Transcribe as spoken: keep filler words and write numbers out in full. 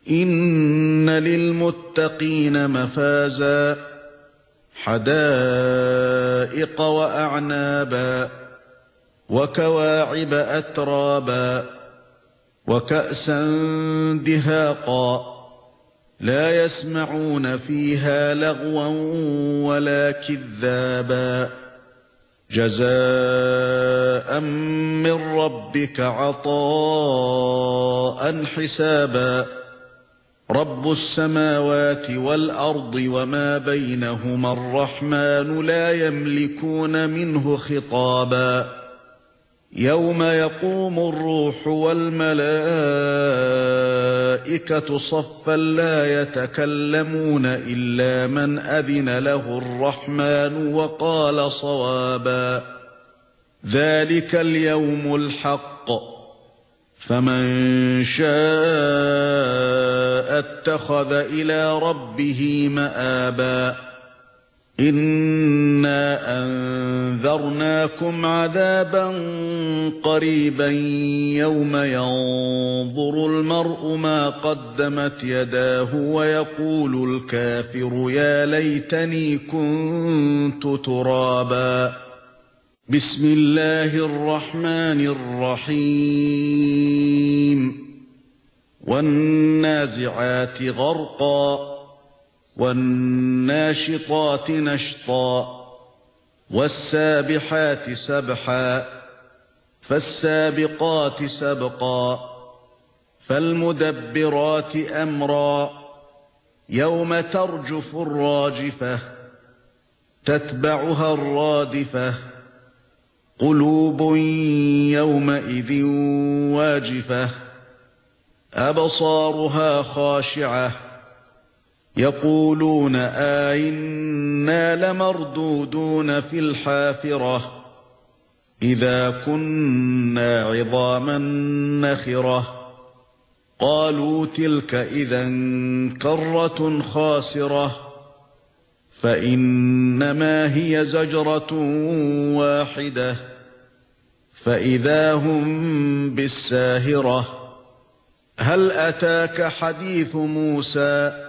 إِنَّ لِلْمُتَّقِينَ مَفَازًا حَدَائِقَ وَأَعْنَابًا وَكَوَاعِبَ أَتْرَابًا وَكَأْسًا دِهَاقًا لَا يَسْمَعُونَ فِيهَا لَغْوًا وَلَا كِذَّابًا جَزَاءً مِّن رَّبِّكَ عَطَاءً حِسَابًا رَبُّ السَّمَاوَاتِ وَالْأَرْضِ وَمَا بَيْنَهُمَا الرَّحْمَنُ لَا يَمْلِكُونَ مِنْهُ خِطَابًا يَوْمَ يَقُومُ الرُّوحُ وَالْمَلَائِكَةُ صَفًّا لَّا يَتَكَلَّمُونَ إِلَّا مَنْ أَذِنَ لَهُ الرَّحْمَنُ وَقَالَ صَوَابًا ذَلِكَ الْيَوْمُ الْحَقُّ فَمَن شَاءَ اتَّخَذَ إِلَى رَبِّهِ مَآبًا إِنَّا أَنذَرْنَاكُمْ عَذَابًا قَرِيبًا يَوْمَ يَنظُرُ الْمَرْءُ مَا قَدَّمَتْ يَدَاهُ وَيَقُولُ الْكَافِرُ يَا لَيْتَنِي كُنتُ تُرَابًا بسم الله الرحمن الرحيم وَالنَّازِعَاتِ غَرْقًا وَالنَّاشِطَاتِ نَشْطًا وَالسَّابِحَاتِ سَبْحًا فَالسَّابِقَاتِ سَبْقًا فَالْمُدَبِّرَاتِ أَمْرًا يَوْمَ تَرْجُفُ الرَّاجِفَةُ تَتْبَعُهَا الرَّادِفَةُ قُلُوبٌ يَوْمَئِذٍ وَاجِفَةٌ أَبْصَارُهَا خَاشِعَةٌ يَقُولُونَ أَإِنَّا لَمَرْدُودُونَ فِي الْحَافِرَةِ إِذَا كُنَّا عِظَامًا نَخِرَةً قَالُوا تِلْكَ إِذًا كَرَّةٌ خَاسِرَةٌ فَإِنَّمَا هِيَ زَجْرَةٌ وَاحِدَةٌ فَإِذَا هُمْ بِالسَّاهِرَةِ هَلْ أَتَاكَ حَدِيثُ مُوسَى